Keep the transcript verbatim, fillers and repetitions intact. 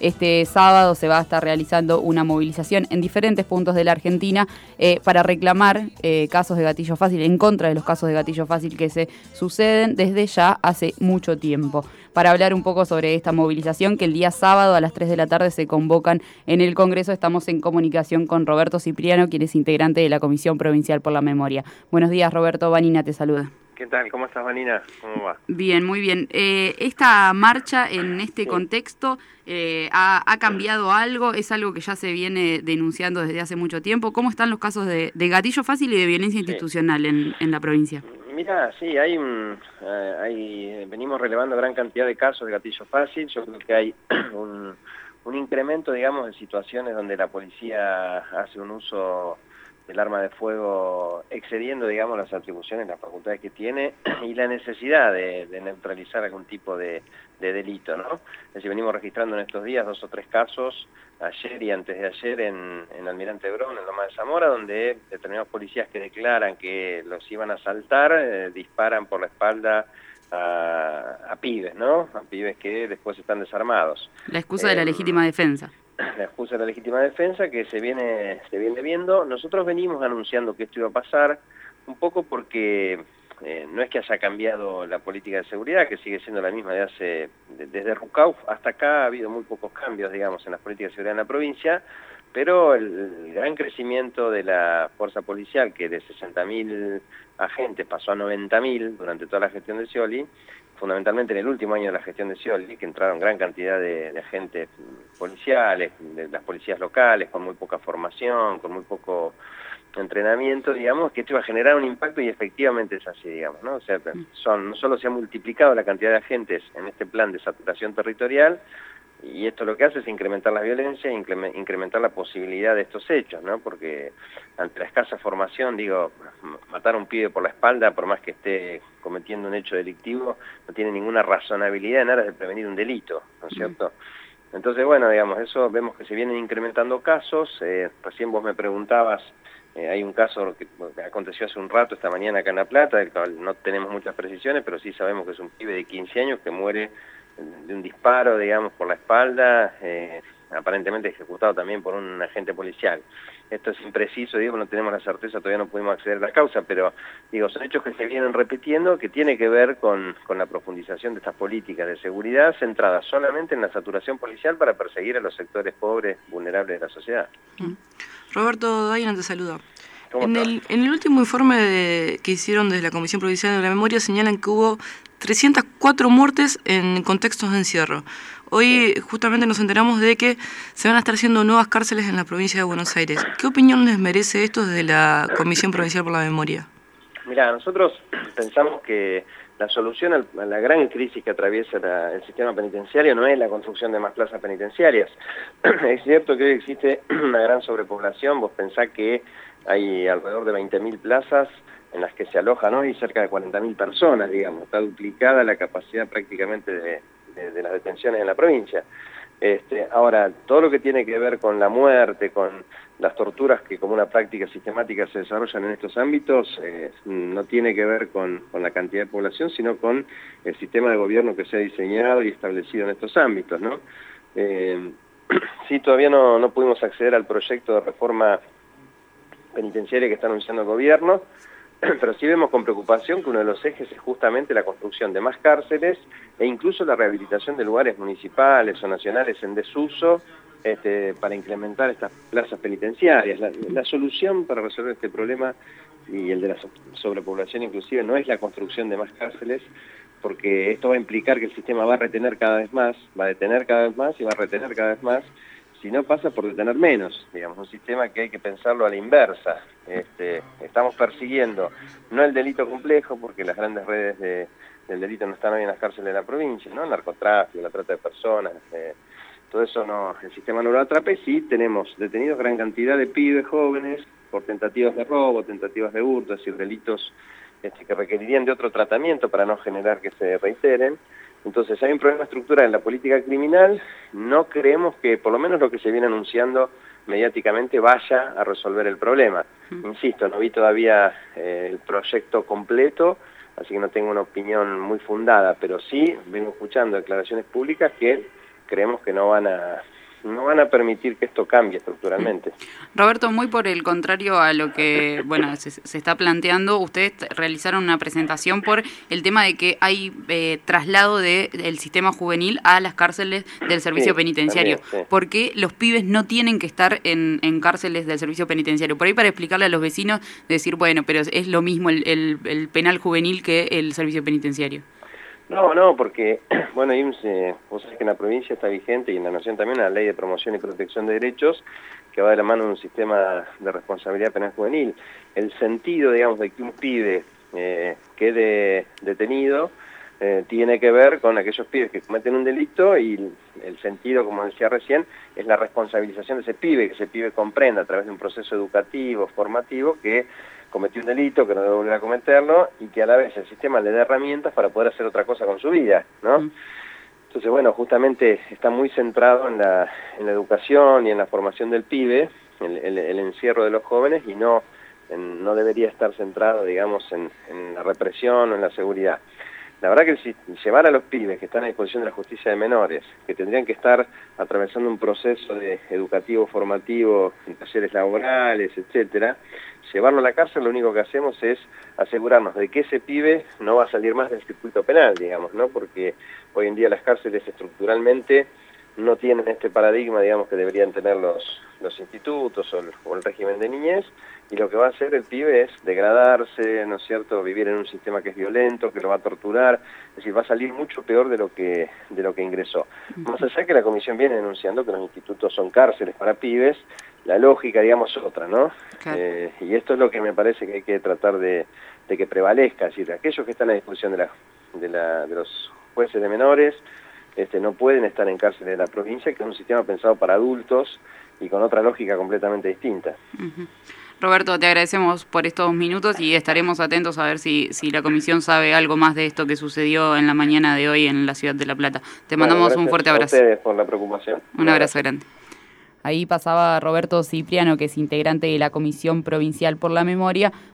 Este sábado se va a estar realizando una movilización en diferentes puntos de la Argentina eh, para reclamar eh, casos de gatillo fácil, en contra de los casos de gatillo fácil que se suceden desde ya hace mucho tiempo. Para hablar un poco sobre esta movilización que el día sábado a las tres de la tarde se convocan en el Congreso, estamos en comunicación con Roberto Cipriano, quien es integrante de la Comisión Provincial por la Memoria. Buenos días, Roberto. Vanina te saluda. ¿Qué tal? ¿Cómo estás, Vanina? ¿Cómo va? Bien, muy bien. Eh, ¿Esta marcha en este sí. contexto eh, ha, ha cambiado algo? ¿Es algo que ya se viene denunciando desde hace mucho tiempo? ¿Cómo están los casos de, de gatillo fácil y de violencia sí. institucional en, en la provincia? Mira, sí, hay, un, uh, hay venimos relevando gran cantidad de casos de gatillo fácil. Yo creo que hay un, un incremento, digamos, de situaciones donde la policía hace un uso del arma de fuego excediendo, digamos, las atribuciones, las facultades que tiene y la necesidad de, de neutralizar algún tipo de, de delito, ¿no? Es decir, venimos registrando en estos días dos o tres casos, ayer y antes de ayer en, en Almirante Brown, en Loma de Zamora, donde determinados policías que declaran que los iban a asaltar, eh, disparan por la espalda a, a pibes, ¿no? A pibes que después están desarmados. La excusa eh, de la legítima defensa. La excusa de la legítima defensa que se viene se viene viendo. Nosotros venimos anunciando que esto iba a pasar un poco porque eh, no es que haya cambiado la política de seguridad, que sigue siendo la misma de hace de, desde Rucauf hasta acá ha habido muy pocos cambios, digamos, en las políticas de seguridad en la provincia, pero el, el gran crecimiento de la fuerza policial, que de sesenta mil agentes pasó a noventa mil durante toda la gestión de Scioli, fundamentalmente en el último año de la gestión de Scioli, que entraron gran cantidad de, de agentes policiales, de las policías locales, con muy poca formación, con muy poco entrenamiento, digamos, que esto iba a generar un impacto y efectivamente es así, digamos, ¿no? O sea, son, no solo se ha multiplicado la cantidad de agentes en este plan de saturación territorial, y esto lo que hace es incrementar la violencia, incrementar la posibilidad de estos hechos, ¿no? Porque ante la escasa formación, digo, matar a un pibe por la espalda, por más que esté cometiendo un hecho delictivo, no tiene ninguna razonabilidad en aras de prevenir un delito, ¿no es cierto? Entonces, bueno, digamos, eso vemos que se vienen incrementando casos. Eh, recién vos me preguntabas, eh, hay un caso que aconteció hace un rato, esta mañana acá en La Plata, del cual no tenemos muchas precisiones, pero sí sabemos que es un pibe de quince años que muere de un disparo, digamos, por la espalda, eh, aparentemente ejecutado también por un agente policial. Esto es impreciso, digo, no tenemos la certeza, todavía no pudimos acceder a la causa, pero digo, son hechos que se vienen repitiendo, que tiene que ver con, con la profundización de estas políticas de seguridad centradas solamente en la saturación policial para perseguir a los sectores pobres, vulnerables de la sociedad. Mm. Roberto Dayan te saluda. En el, en el último informe de, que hicieron desde la Comisión Provincial de la Memoria señalan que hubo trescientas cuatro muertes en contextos de encierro. Hoy justamente nos enteramos de que se van a estar haciendo nuevas cárceles en la provincia de Buenos Aires. ¿Qué opinión les merece esto desde la Comisión Provincial por la Memoria? Mirá, nosotros pensamos que la solución a la gran crisis que atraviesa la, el sistema penitenciario no es la construcción de más plazas penitenciarias. Es cierto que hoy existe una gran sobrepoblación, vos pensás que hay alrededor de veinte mil plazas en las que se alojan hoy cerca de cuarenta mil personas, digamos, está duplicada la capacidad prácticamente de, de, de las detenciones en la provincia. Este, ahora, todo lo que tiene que ver con la muerte, con las torturas que como una práctica sistemática se desarrollan en estos ámbitos, eh, no tiene que ver con, con la cantidad de población, sino con el sistema de gobierno que se ha diseñado y establecido en estos ámbitos, ¿no? Eh, sí, todavía no, no pudimos acceder al proyecto de reforma penitenciaria que está anunciando el gobierno, pero sí vemos con preocupación que uno de los ejes es justamente la construcción de más cárceles e incluso la rehabilitación de lugares municipales o nacionales en desuso este, para incrementar estas plazas penitenciarias. La, la solución para resolver este problema y el de la sobrepoblación inclusive no es la construcción de más cárceles, porque esto va a implicar que el sistema va a retener cada vez más, va a detener cada vez más y va a retener cada vez más, si no pasa por detener menos, digamos, un sistema que hay que pensarlo a la inversa. Este, estamos persiguiendo no el delito complejo, porque las grandes redes de, del delito no están hoy en las cárceles de la provincia, ¿no? El narcotráfico, la trata de personas, eh, todo eso no, el sistema no lo atrape. Sí tenemos detenidos gran cantidad de pibes jóvenes por tentativas de robo, tentativas de hurto, es decir, delitos este, que requerirían de otro tratamiento para no generar que se reiteren. Entonces hay un problema estructural en la política criminal, no creemos que por lo menos lo que se viene anunciando mediáticamente vaya a resolver el problema. Mm. Insisto, no vi todavía eh, el proyecto completo, así que no tengo una opinión muy fundada, pero sí vengo escuchando declaraciones públicas que creemos que no van a no van a permitir que esto cambie estructuralmente. Roberto, muy por el contrario a lo que bueno se, se está planteando, ustedes realizaron una presentación por el tema de que hay eh, traslado de, del sistema juvenil a las cárceles del servicio sí, penitenciario. También, sí. ¿Por qué los pibes no tienen que estar en, en cárceles del servicio penitenciario? Por ahí para explicarle a los vecinos, decir, bueno, pero es lo mismo el, el, el penal juvenil que el servicio penitenciario. No, no, porque, bueno, I M S S, eh, vos sabés que en la provincia está vigente y en la Nación también una ley de promoción y protección de derechos que va de la mano de un sistema de responsabilidad penal juvenil. El sentido, digamos, de que un pibe eh, quede detenido eh, tiene que ver con aquellos pibes que cometen un delito y el, el sentido, como decía recién, es la responsabilización de ese pibe, que ese pibe comprenda a través de un proceso educativo, formativo, que cometió un delito, que no debe volver a cometerlo, y que a la vez el sistema le dé herramientas para poder hacer otra cosa con su vida, ¿no? Mm. Entonces, bueno, justamente está muy centrado en la, en la educación y en la formación del pibe, el, el, el encierro de los jóvenes, y no, en, no debería estar centrado, digamos, en, en la represión o en la seguridad. La verdad que si llevar a los pibes que están a disposición de la justicia de menores, que tendrían que estar atravesando un proceso de educativo, formativo, en talleres laborales, etcétera, llevarlo a la cárcel, lo único que hacemos es asegurarnos de que ese pibe no va a salir más del circuito penal, digamos, ¿no? Porque hoy en día las cárceles estructuralmente no tienen este paradigma, digamos, que deberían tener los, los institutos o el, o el régimen de niñez, y lo que va a hacer el pibe es degradarse, ¿no es cierto?, vivir en un sistema que es violento, que lo va a torturar, es decir, va a salir mucho peor de lo que de lo que ingresó. Más allá que la Comisión viene denunciando que los institutos son cárceles para pibes, la lógica, digamos, es otra, ¿no? Claro. Eh, y esto es lo que me parece que hay que tratar de, de que prevalezca, es decir, aquellos que están a disposición de, la, de, la, de los jueces de menores, Este, no pueden estar en cárcel de la provincia, que es un sistema pensado para adultos y con otra lógica completamente distinta. Uh-huh. Roberto, te agradecemos por estos minutos y estaremos atentos a ver si, si la comisión sabe algo más de esto que sucedió en la mañana de hoy en la ciudad de La Plata. Te bueno, mandamos un fuerte abrazo. Gracias a ustedes por la preocupación. Un abrazo grande. Ahí pasaba Roberto Cipriano, que es integrante de la Comisión Provincial por la Memoria.